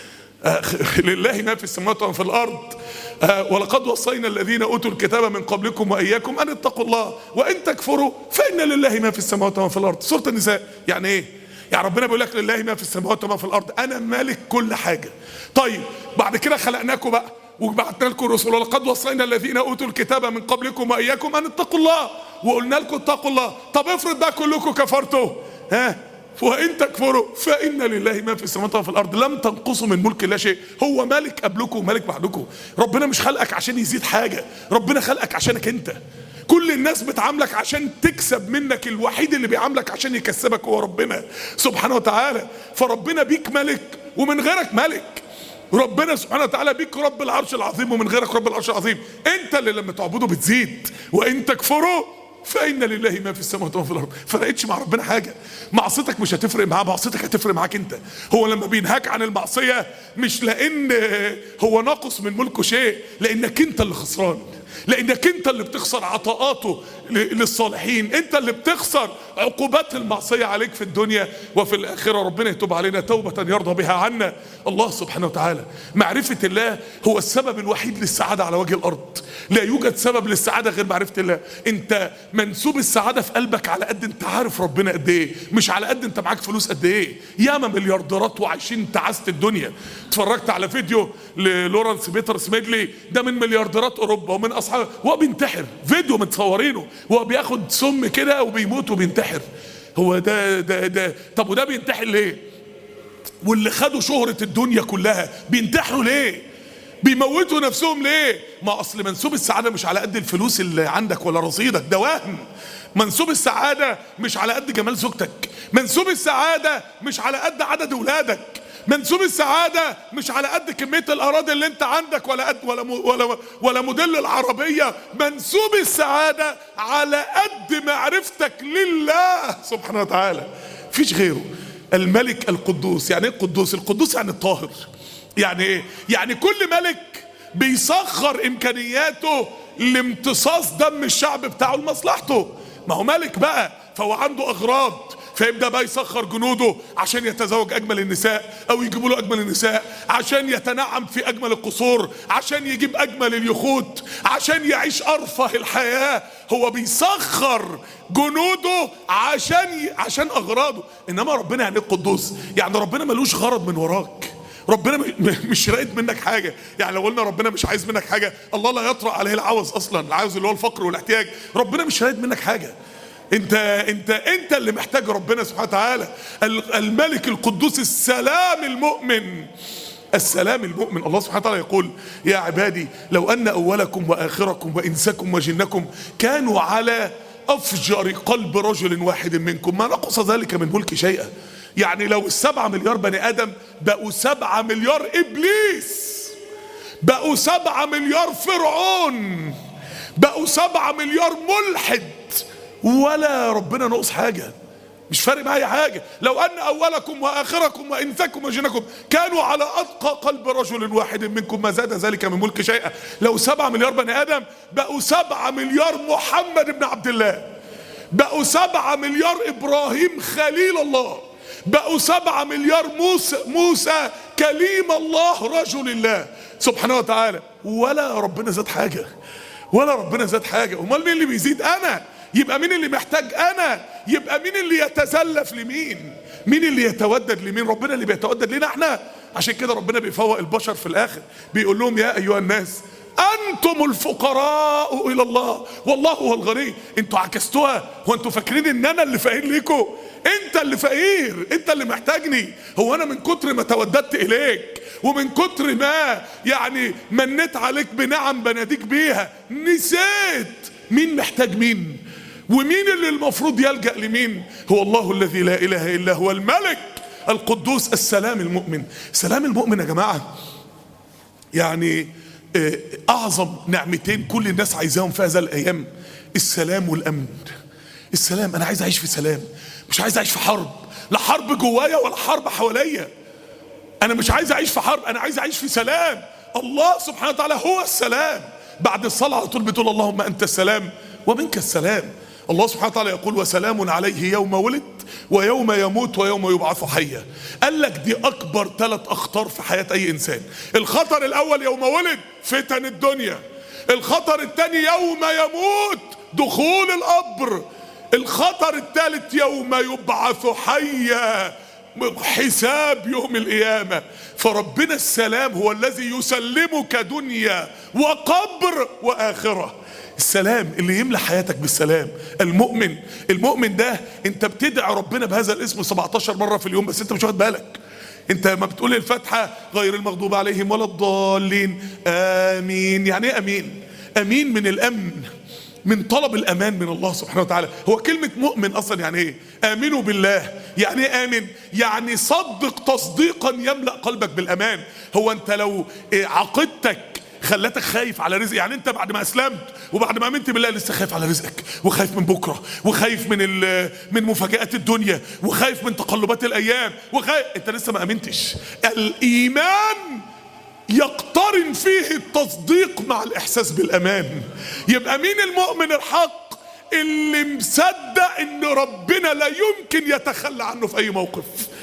لله ما في السماوات وما في الارض. ولقد وصينا الذين اوتوا الكتاب من قبلكم واياكم ان اتقوا الله وان تكفروا فان لله ما في السماوات وما في الارض. سوره النساء. يعني ايه؟ يعني ربنا بيقول لك لله ما في السماوات وما في الارض، انا مالك كل حاجه. طيب بعد كده خلقناكم بقى وبعتنا لكم الرسل، ولقد وصينا الذين اوتوا الكتاب من قبلكم واياكم ان اتقوا الله، وقلنا لكم اتقوا الله. طب افرض بقى كلكم كفرتوا، وان تكفروا فان لله ما في السماوات وما في الارض. لم تنقصوا من ملك الله شيء، هو مالك قبلكم ومالك بعدكم. ربنا مش خلقك عشان يزيد حاجه، ربنا خلقك عشانك انت. كل الناس بتعاملك عشان تكسب منك، الوحيد اللي بيعاملك عشان يكسبك هو ربنا سبحانه وتعالى. فربنا بيك ملك ومن غيرك ملك. ربنا سبحانه وتعالى بيك رب العرش العظيم ومن غيرك رب العرش العظيم. انت اللي لما تعبده بتزيد. وان تكفروا فإن لله ما في السماوات وما في الأرض. فرقتش مع ربنا حاجة. معصيتك مش هتفرق معاه، معصيتك هتفرق معاك انت. هو لما بينهاك عن المعصية مش لأن هو ناقص من ملكه شيء، لأنك انت اللي خسران، لأنك انت اللي بتخسر عطاءاته للصالحين، انت اللي بتخسر عقوبات المعصية عليك في الدنيا وفي الآخرة. ربنا يتوب علينا توبة يرضى بها عنا الله سبحانه وتعالى. معرفة الله هو السبب الوحيد للسعادة على وجه الأرض. لا يوجد سبب للسعادة غير معرفة الله. انت منسوب السعادة في قلبك على قد انت عارف ربنا قد ايه، مش على قد انت معاك فلوس قد ايه. ياما مليارديرات وعايشين تعاسة الدنيا. اتفرجت على فيديو للورنس بيتر سميدلي، ده من مليارديرات اوروبا ومن اصحابه، وهو بينتحر، فيديو متصورينه وهو بياخد سم كده وبيموت وبينتحر. هو ده طب وده بينتحر ليه؟ واللي خدوا شهرة الدنيا كلها بينتحروا ليه؟ بيموتوا نفسهم ليه؟ ما اصل منسوب السعادة مش على قد الفلوس اللي عندك ولا رصيدك، ده وهم. منسوب السعادة مش على قد جمال زوجتك، منسوب السعادة مش على قد عدد اولادك، منسوب السعادة مش على قد كمية الأراضي اللي انت عندك ولا قد ولا موديل العربية. منسوب السعادة على قد معرفتك لله سبحانه وتعالى، مفيش غيره. الملك القدوس. يعني ايه القدوس؟ القدوس يعني الطاهر. يعني ايه؟ يعني كل ملك بيسخر امكانياته لامتصاص دم الشعب بتاعه لمصلحته. ما هو ملك بقى فهو عنده اغراض، فيبدأ بقى يسخر جنوده عشان يتزوج أجمل النساء أو يجيبوا له أجمل النساء، عشان يتنعم في أجمل القصور، عشان يجيب أجمل اليخوت، عشان يعيش أرفه الحياة. هو بيسخر جنوده عشان أغراضه. إنما ربنا يعني القدوس، يعني ربنا ملوش غرض من وراك. ربنا مش رايد منك حاجة. يعني لو قلنا ربنا مش عايز منك حاجة، الله لا يطرأ عليه العوز أصلا، العوز اللي هو الفقر والاحتياج. ربنا مش رايد منك حاجة. انت اللي محتاج ربنا سبحانه وتعالى. الملك القدوس السلام المؤمن. السلام المؤمن. الله سبحانه وتعالى يقول يا عبادي لو ان اولكم واخركم وانسكم وجنكم كانوا على افجر قلب رجل واحد منكم ما نقص ذلك من ملك شيئا. يعني لو 7 مليار بني ادم بقوا 7 مليار ابليس، بقوا 7 مليار فرعون، بقوا 7 مليار ملحد، ولا ربنا نقص حاجة. مش فارق معايا حاجة. لو أن أولكم وآخركم وإنسكم وجنكم كانوا على أتقى قلب رجل واحد منكم ما زاد ذلك من ملك شيئا. لو 7 مليار بني آدم بقوا 7 مليار محمد بن عبد الله، بقوا 7 مليار إبراهيم خليل الله، بقوا 7 مليار موسى كليم الله رجل الله سبحانه وتعالى، ولا ربنا زاد حاجة، ولا ربنا زاد حاجة. امال مين اللي بيزيد؟ انا. يبقى مين اللي محتاج؟ انا. يبقى مين اللي يتزلف لمين؟ مين اللي يتودد لمين؟ ربنا اللي بيتودد لنا احنا. عشان كده ربنا بيفوق البشر في الاخر، بيقول لهم يا ايها الناس انتم الفقراء الى الله والله هو الغني. انتوا عكستوها، هو انتوا فاكرين ان انا اللي فقير ليكم؟ انت اللي فقير، انت اللي محتاجني. هو انا من كتر ما توددت اليك ومن كتر ما يعني منت عليك بنعم بناديك بيها نسيت مين محتاج مين ومين اللي المفروض يلجأ لمين؟ هو الله الذي لا اله الا هو الملك القدوس السلام المؤمن. سلام المؤمن يا جماعة يعني اعظم نعمتين كل الناس عايزاهم في هذه الايام، السلام والامن. السلام، انا عايز اعيش في سلام، مش عايز اعيش في حرب، لا حرب جوايا ولا حرب حواليا. انا مش عايز اعيش في حرب، انا عايز اعيش في سلام. الله سبحانه وتعالى هو السلام. بعد الصلاة على طول بتقول اللهم انت السلام ومنك السلام. الله سبحانه وتعالى يقول وسلام عليه يوم ولد ويوم يموت ويوم يبعث حيا. قال لك دي اكبر 3 اخطار في حياة اي انسان. الخطر الاول يوم ولد، فتن الدنيا. الخطر الثاني يوم يموت، دخول القبر. الخطر الثالث يوم يبعث حيا، حساب يوم القيامة. فربنا السلام هو الذي يسلمك دنيا وقبر وآخرة. السلام اللي يملى حياتك بالسلام. المؤمن ده انت بتدعي ربنا بهذا الاسم 17 مرة في اليوم بس انت مش واخد بالك. انت ما بتقول الفاتحة غير المغضوب عليهم ولا الضالين امين. يعني ايه امين؟ امين من الامن، من طلب الامان من الله سبحانه وتعالى. هو كلمة مؤمن اصلا يعني ايه؟ امنوا بالله. يعني ايه امن؟ يعني صدق تصديقا يملأ قلبك بالامان. هو انت لو عقيدتك خلتك خايف على رزق، يعني انت بعد ما اسلمت وبعد ما امنت بالله لسه خايف على رزقك وخايف من بكره وخايف من مفاجآت الدنيا وخايف من تقلبات الايام وخايف، انت لسه ما امنتش. الايمان يقترن فيه التصديق مع الاحساس بالامان. يبقى مين المؤمن الحق؟ اللي مصدق ان ربنا لا يمكن يتخلى عنه في اي موقف،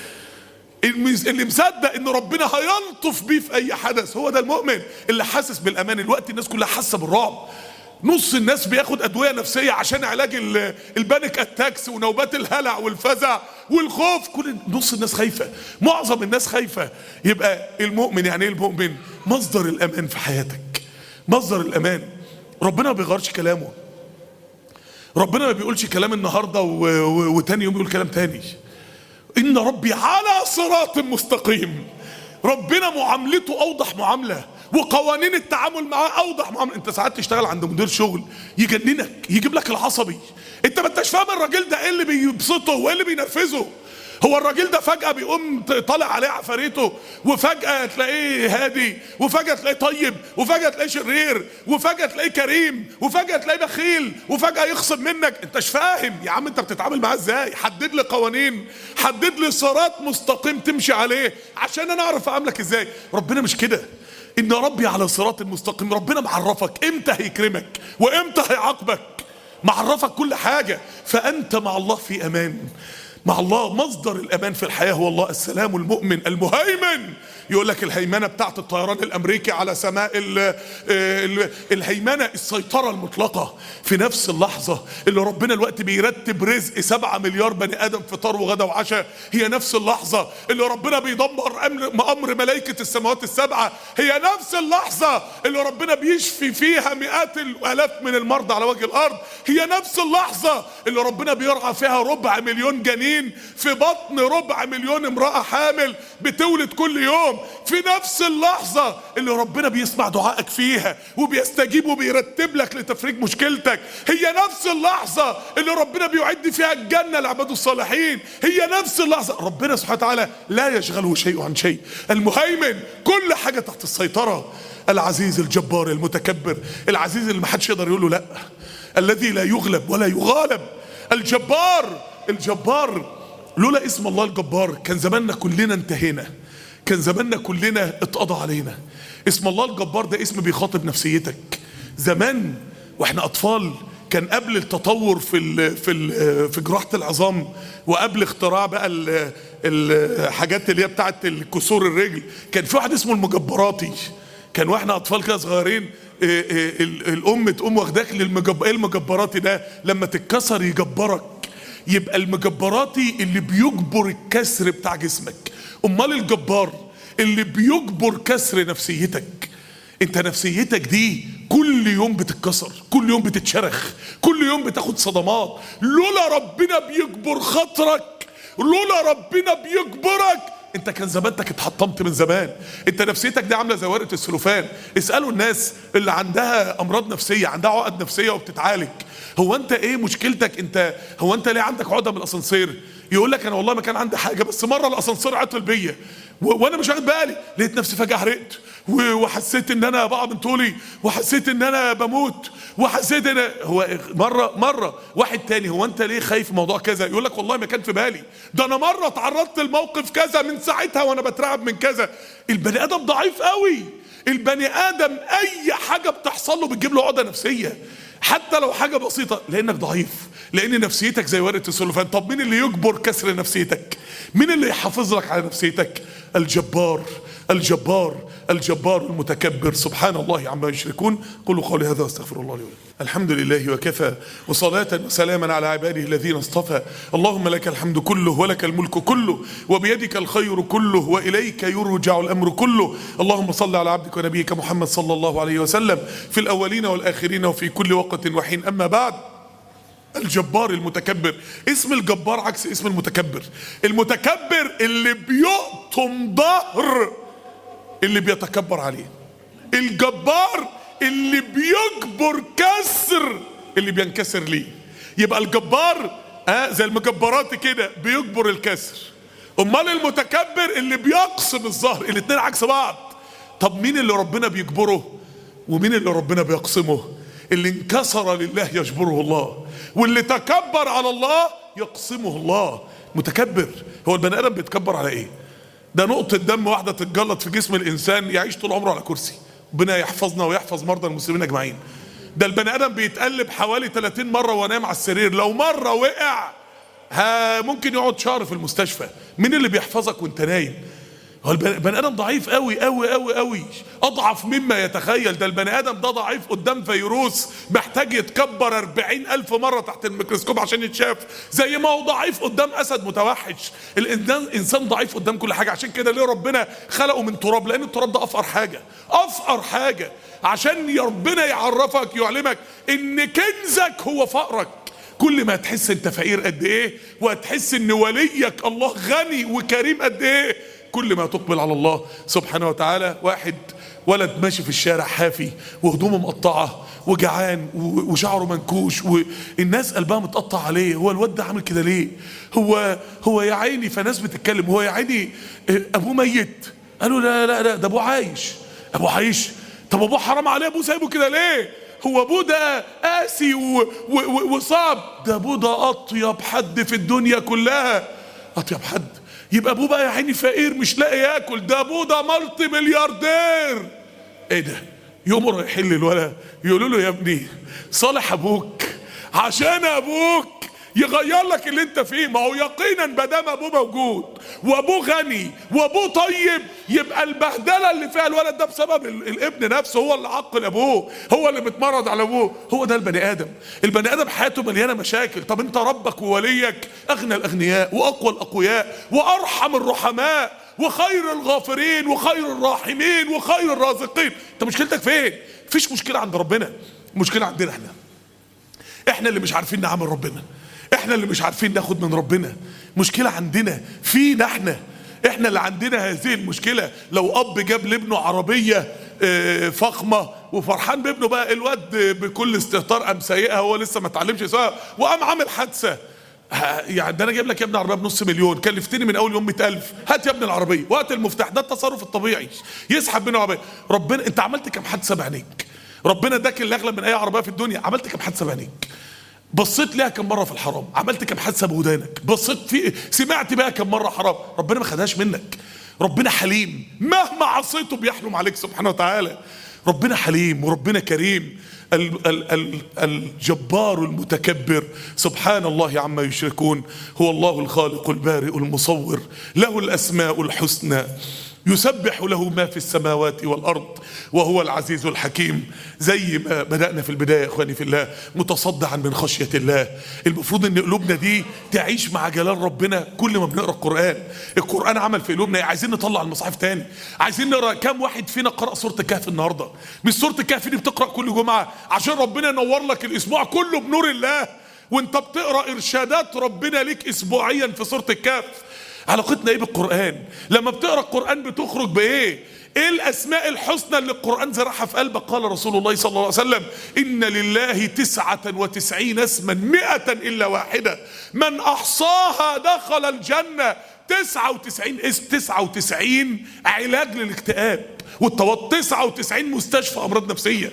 اللي مصدق ان ربنا هيلطف بيه في اي حدث. هو ده المؤمن اللي حاسس بالامان. الوقت الناس كلها حاسه بالرعب، نص الناس بياخد ادويه نفسيه عشان علاج البانيك اتاكس ونوبات الهلع والفزع والخوف. نص الناس خايفه، معظم الناس خايفه. يبقى المؤمن يعني ايه؟ المؤمن مصدر الامان في حياتك، مصدر الامان. ربنا ما بيغيرش كلامه، ربنا ما بيقولش كلام النهارده وتاني يوم يقول كلام تاني. إن ربي على صراط مستقيم. ربنا معاملته أوضح معاملة، وقوانين التعامل معاه أوضح معاملة. أنت ساعات تشتغل عند مدير شغل يجننك، يجيب لك العصبي، أنت ما انتش فاهم الراجل ده إيه اللي بيبسطه وإيه اللي بينرفزه. هو الراجل ده فجأة بيقوم طالع عليه عفاريته، وفجأة تلاقيه هادي، وفجأة تلاقيه طيب، وفجأة تلاقيه شرير، وفجأة تلاقيه كريم، وفجأة تلاقيه بخيل، وفجأة يخصم منك. انتش فاهم يا عم انت بتتعامل معاه ازاي. حدد لي قوانين، حدد لي صراط مستقيم تمشي عليه عشان انا اعرف اعاملك ازاي. ربنا مش كده. ان ربي على صراط مستقيم. ربنا معرفك امتى هيكرمك وامتى هيعاقبك، معرفك كل حاجة. فانت مع الله في امان، مع الله. مصدر الامان في الحياه هو الله السلام المؤمن المهيمن. يقول لك الهيمنه بتاعت الطيران الامريكي على سماء الهيمنه، السيطره المطلقه في نفس اللحظه اللي ربنا الوقت بيرتب رزق 7 مليار بني ادم فطار وغدا وعشاء. هي نفس اللحظه اللي ربنا بيدمر امر ملائكه السماوات السبعه. هي نفس اللحظه اللي ربنا بيشفي فيها مئات الالاف من المرضى على وجه الارض. هي نفس اللحظه اللي ربنا بيرعى فيها 250,000 جنين في بطن 250,000 امراه حامل بتولد كل يوم. في نفس اللحظة اللي ربنا بيسمع دعائك فيها وبيستجيب وبيرتب لك لتفريج مشكلتك. هي نفس اللحظة اللي ربنا بيعد فيها الجنة لعباده الصالحين. هي نفس اللحظة. ربنا سبحانه وتعالى لا يشغله شيء عن شيء. المهيمن، كل حاجة تحت السيطرة. العزيز الجبار المتكبر، العزيز اللي محدش يقدر يقول له لا، الذي لا يغلب ولا يغالب. الجبار لولا اسم الله الجبار كان زماننا كلنا انتهينا، كان زماننا كلنا اتقضى علينا. اسم الله الجبار ده اسم بيخاطب نفسيتك. زمان واحنا اطفال كان قبل التطور في جراحة العظام، وقبل اختراع بقى الحاجات اللي هي بتاعت الكسور الرجل، كان في واحد اسمه المجبراتي. كان واحنا اطفال كده صغيرين الام تقوم واخداك ايه المجبراتي ده؟ لما تتكسر يجبرك. يبقى المجبراتي اللي بيجبر الكسر بتاع جسمك، امال الجبار اللي بيجبر كسر نفسيتك. انت نفسيتك دي كل يوم بتتكسر، كل يوم بتتشرخ، كل يوم بتاخد صدمات. لولا ربنا بيجبر خاطرك، لولا ربنا بيجبرك، انت كان زمانتك اتحطمت من زمان. انت نفسيتك دي عامله زي ورقه السلوفان. اسالوا الناس اللي عندها امراض نفسيه، عندها عقد نفسيه وبتتعالج، هو انت ايه مشكلتك؟ هو انت ليه عندك عقده من الاسانسير؟ يقول لك انا والله ما كان عندي حاجه، بس مره الاسانسير عطل بيا وانا مش واخد بالي، لقيت نفسي فجاه حرقت وحسيت ان انا بقع من طولي، وحسيت ان انا بموت، وحسيت ان هو مره واحد تاني، هو انت ليه خايف موضوع كذا؟ يقول لك والله ما كان في بالي، ده انا مره اتعرضت لموقف كذا من ساعتها وانا بترعب من كذا. البني ادم ضعيف قوي. البني ادم اي حاجه بتحصل له بتجيب له عقده نفسيه، حتى لو حاجه بسيطه، لانك ضعيف، لان نفسيتك زي ورقه السلوفان. طب مين اللي يجبر كسر نفسيتك؟ مين اللي يحافظ لك على نفسيتك؟ الجبار الجبار الجبار المتكبر، سبحان الله عما يشركون. قولوا قولي هذا واستغفر الله لي ولكم. الحمد لله وكفى، وصلاة وسلاما على عباده الذين اصطفى. اللهم لك الحمد كله ولك الملك كله وبيدك الخير كله وإليك يرجع الأمر كله. اللهم صل على عبدك ونبيك محمد صلى الله عليه وسلم في الأولين والآخرين وفي كل وقت وحين. أما بعد، الجبار المتكبر. اسم الجبار عكس اسم المتكبر. المتكبر اللي بيقطم ظهر اللي بيتكبر عليه. الجبار اللي بيجبر كسر اللي بينكسر ليه. يبقى الجبار زي المجبرات كده بيجبر الكسر، امال المتكبر اللي بيقسم الظهر. الاتنين عكس بعض. طب مين اللي ربنا بيجبره ومين اللي ربنا بيقسمه؟ اللي انكسر لله يجبره الله، واللي تكبر على الله يقسمه الله. متكبر. هو البني ادم بيتكبر على ايه؟ ده نقطة دم واحدة تتجلط في جسم الانسان يعيش طول عمره على كرسي. ربنا يحفظنا ويحفظ مرضى المسلمين اجمعين. ده البني ادم بيتقلب حوالي 30 مرة ونام على السرير، لو مرة وقع ممكن يقعد شهر في المستشفى. مين اللي بيحفظك وانت نايم؟ هو البني ادم ضعيف قوي قوي قوي قوي، اضعف مما يتخيل. ده البني ادم ده ضعيف قدام فيروس محتاج يتكبر 40,000 مرة تحت الميكروسكوب عشان يتشاف، زي ما هو ضعيف قدام اسد متوحش. الانسان ضعيف قدام كل حاجة. عشان كده ليه ربنا خلقه من تراب؟ لان التراب ده افقر حاجة، افقر حاجة، عشان ربنا يعرفك يعلمك ان كنزك هو فقرك. كل ما تحس انت فقير قد ايه، وهتحس ان وليك الله غني وكريم قد ايه، كل ما تقبل على الله سبحانه وتعالى. واحد ولد ماشي في الشارع حافي وهدومه مقطعة وجعان وشعره منكوش والناس قلبها متقطع عليه. هو الواد ده عامل كده ليه؟ هو يا عيني. فناس بتتكلم هو يا عيني ابوه ميت. قالوا لا لا لا، ده ابوه عايش. ابوه عايش؟ طب ابوه حرام عليه، ابوه سايبه كده ليه؟ هو ابوه ده قاسي وصعب؟ ده ابوه ده اطيب حد في الدنيا كلها، اطيب حد. يبقى ابوه بقى يا عيني فقير مش لاقي ياكل؟ ده ابوه ده مالتي ملياردير. ايه ده؟ يقوموا رايحين للولد يقولوا له يا ابني صالح ابوك عشان ابوك يغير لك اللي انت فيه. ما هو يقينا بدام ابوه موجود وابوه غني وابوه طيب، يبقى البهدله اللي فيها الولد ده بسبب الابن نفسه. هو اللي عقل ابوه، هو اللي متمرد على ابوه. هو ده البني ادم. البني ادم حياته مليانه مشاكل. طب انت ربك ووليك اغنى الاغنياء واقوى الاقوياء وارحم الرحماء وخير الغافرين وخير الراحمين وخير الرازقين. انت مشكلتك فين؟ مفيش مشكله عند ربنا، المشكله عندنا احنا اللي مش عارفين نعمل ربنا، احنا اللي مش عارفين ناخد من ربنا. مشكلة عندنا فينا احنا اللي عندنا هذه المشكلة. لو اب جاب لابنه عربية فخمة وفرحان بابنه، بقى الواد بكل استهتار قام سايقها، هو لسه ما اتعلمش يسوقها وقام عامل حادثة. يعني ده انا جايب لك يا ابني عربيه بنص مليون، كلفتني من اول يوم 100,000، هات يا ابني العربيه وقت المفتاح. ده التصرف الطبيعي، يسحب منه عربيه. ربنا انت عملت كام حادثه بعينيك؟ ربنا اداك اللي اغلى من اي عربيه في الدنيا، عملت كام حادثه بعينيك؟ بصيت ليها كم مرة في الحرام، عملت كم حادثة بودانك، سمعت بها كم مرة حرام، ربنا ما خدهاش منك. ربنا حليم، مهما عصيته بيحلم عليك سبحانه وتعالى. ربنا حليم وربنا كريم، الجبار المتكبر، سبحان الله عما يشركون. هو الله الخالق البارئ المصور، له الأسماء الحسنى، يسبح له ما في السماوات والأرض، وهو العزيز الحكيم. زي ما بدأنا في البداية يا إخواني في الله، متصدعا من خشية الله. المفروض ان قلوبنا دي تعيش مع جلال ربنا. كل ما بنقرأ القرآن عمل في قلوبنا. عايزين نطلع المصحف تاني، عايزين نقرأ. كم واحد فينا قرأ سورة الكهف النهاردة؟ مش سورة الكهف دي بتقرأ كل جمعة عشان ربنا ينور لك الأسبوع كله بنور الله، وانت بتقرأ إرشادات ربنا ليك أسبوعيا في سورة الكهف. علاقتنا ايه بالقرآن؟ لما بتقرأ القرآن بتخرج بايه؟ ايه الاسماء الحسنى اللي القرآن زرعها في قلبك؟ قال رسول الله صلى الله عليه وسلم: ان لله 99 اسما 100 الا واحدة، من احصاها دخل الجنة. 99 اسم، 99 علاج للاكتئاب والتوتر، 99 مستشفى امراض نفسيه،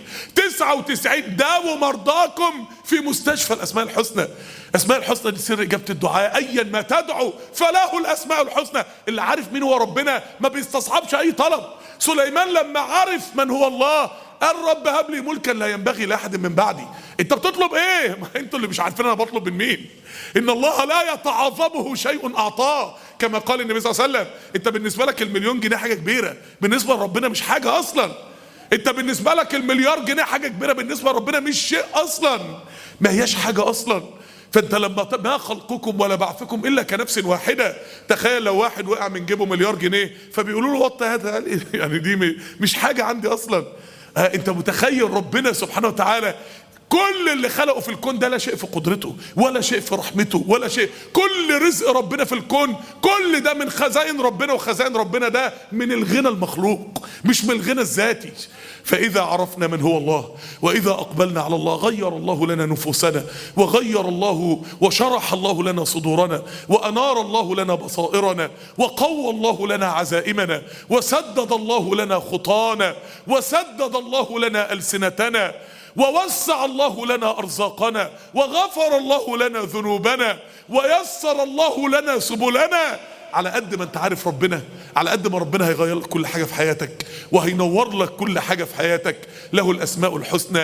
99 داووا مرضاكم في مستشفى الاسماء الحسنى. اسماء الحسنى دي سر اجابه الدعاء، ايا ما تدعو فله الاسماء الحسنى. اللي عارف مين هو ربنا ما بيستصعبش اي طلب. سليمان لما عرف من هو الله قال: رب هب لي ملكا لا ينبغي لاحد من بعدي. انت بتطلب ايه؟ ما انتوا اللي مش عارفين انا بطلب من مين. ان الله لا يتعاظمه شيء اعطاه، كما قال النبي صلى الله عليه وسلم. انت بالنسبه لك المليون جنيه حاجه كبيره، بالنسبه لربنا مش حاجه اصلا. انت بالنسبه لك المليار جنيه حاجه كبيره، بالنسبه لربنا مش شيء اصلا، ما هياش حاجه اصلا. فانت لما ما خلقكم ولا بعثكم الا كنفس واحده. تخيل لو واحد وقع من جيبه مليار جنيه فبيقولوا له: وطي هذا، يعني دي مش حاجه عندي اصلا. انت متخيل ربنا سبحانه وتعالى كل اللي خلقه في الكون ده لا شيء في قدرته ولا شيء في رحمته ولا شيء. كل رزق ربنا في الكون كل ده من خزائن ربنا، وخزائن ربنا ده من الغنى المخلوق مش من الغنى الذاتي. فإذا عرفنا من هو الله وإذا أقبلنا على الله غير الله لنا نفوسنا، وغير الله وشرح الله لنا صدورنا، وأنار الله لنا بصائرنا، وقوى الله لنا عزائمنا، وسدد الله لنا خطانا، وسدد الله لنا ألسنتنا، ووسع الله لنا أرزاقنا، وغفر الله لنا ذنوبنا، ويسر الله لنا سبلنا. على قد ما انت عارف ربنا، على قد ما ربنا هيغير لك كل حاجة في حياتك وهينور لك كل حاجة في حياتك. له الأسماء الحسنى.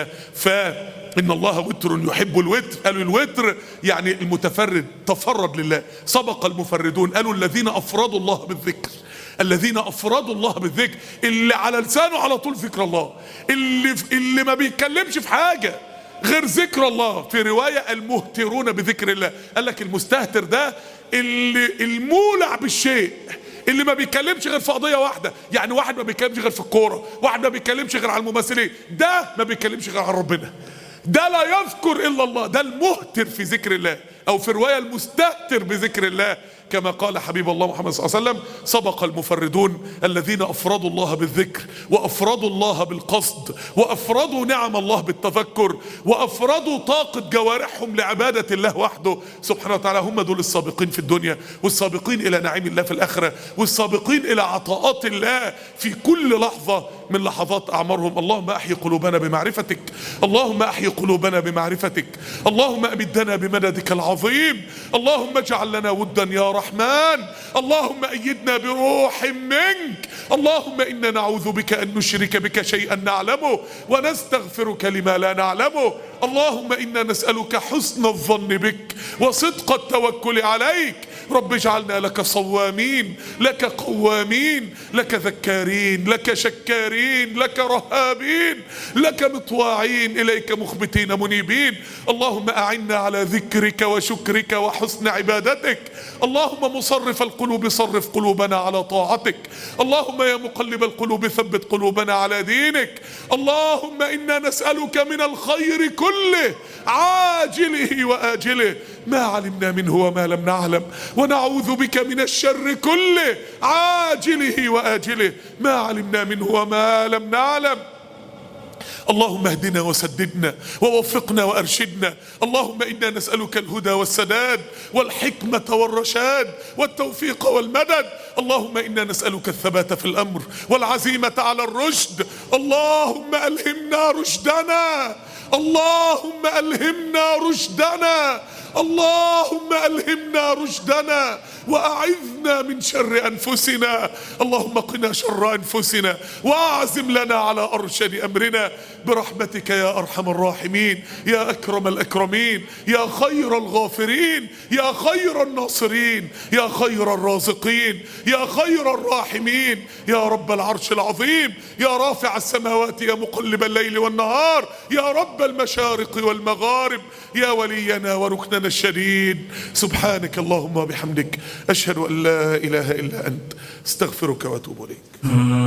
فإن الله وتر يحب الوتر. قالوا الوتر يعني المتفرد، تفرد لله. سبق المفردون قالوا الذين أفردوا الله بالذكر، الذين أفردوا الله بالذكر، اللي على لسانه على طول ذكر الله، اللي ما بيتكلمش في حاجة غير ذكر الله. في رواية المهترون بذكر الله. قال لك المستهتر ده اللي المولع بالشيء، اللي ما بيتكلمش غير في قضية واحدة. يعني واحد ما بيتكلمش غير في الكورة، واحد ما بيتكلمش غير على الممثلين، ده ما بيتكلمش غير عن ربنا، ده لا يذكر إلا الله، ده المهتر في ذكر الله. أو في رواية المستهتر بذكر الله، كما قال حبيب الله محمد صلى الله عليه وسلم: سبق المفردون الذين أفردوا الله بالذكر، وأفردوا الله بالقصد، وأفردوا نعم الله بالتذكر، وأفردوا طاقة جوارحهم لعبادة الله وحده سبحانه وتعالى. هم دول السابقين في الدنيا، والسابقين إلى نعيم الله في الآخرة، والسابقين إلى عطاءات الله في كل لحظة من لحظات أعمارهم. اللهم أحيي قلوبنا بمعرفتك، اللهم أحيي قلوبنا بمعرفتك، اللهم أمدنا بمددك العظيم، اللهم اجعل لنا ودا يا رحمن، اللهم أيدنا بروح منك، اللهم إنا نعوذ بك أن نشرك بك شيئا نعلمه ونستغفرك لما لا نعلمه. اللهم إنا نسألك حسن الظن بك وصدق التوكل عليك. رب اجعلنا لك صوامين، لك قوامين، لك ذكارين، لك شكارين، لك رهابين، لك مطواعين، إليك مخبتين منيبين. اللهم أعنا على ذكرك وشكرك وحسن عبادتك. اللهم مصرف القلوب صرف قلوبنا على طاعتك. اللهم يا مقلب القلوب ثبت قلوبنا على دينك. اللهم إنا نسألك من الخير كله عاجله وآجله ما علمنا منه وما لم نعلم، ونعوذ بك من الشر كله عاجله وآجله ما علمنا منه وما لم نعلم. اللهم اهدنا وسددنا ووفقنا وارشدنا. اللهم إنا نسألك الهدى والسداد والحكمة والرشاد والتوفيق والمدد. اللهم إنا نسألك الثبات في الأمر والعزيمة على الرشد. اللهم ألهمنا رشدنا، اللهم ألهمنا رشدنا، اللهم ألهمنا رشدنا وأعذنا من شر أنفسنا. اللهم قنا شر أنفسنا وأعزم لنا على أرشد أمرنا برحمتك يا أرحم الراحمين، يا أكرم الأكرمين، يا خير الغافرين، يا خير الناصرين، يا خير الرازقين، يا خير الراحمين، يا رب العرش العظيم، يا رافع السماوات، يا مقلب الليل والنهار، يا رب المشارق والمغارب، يا ولينا وركننا الشديد. سبحانك اللهم وبحمدك، أشهد أن لا إله إلا أنت، استغفرك وأتوب إليك.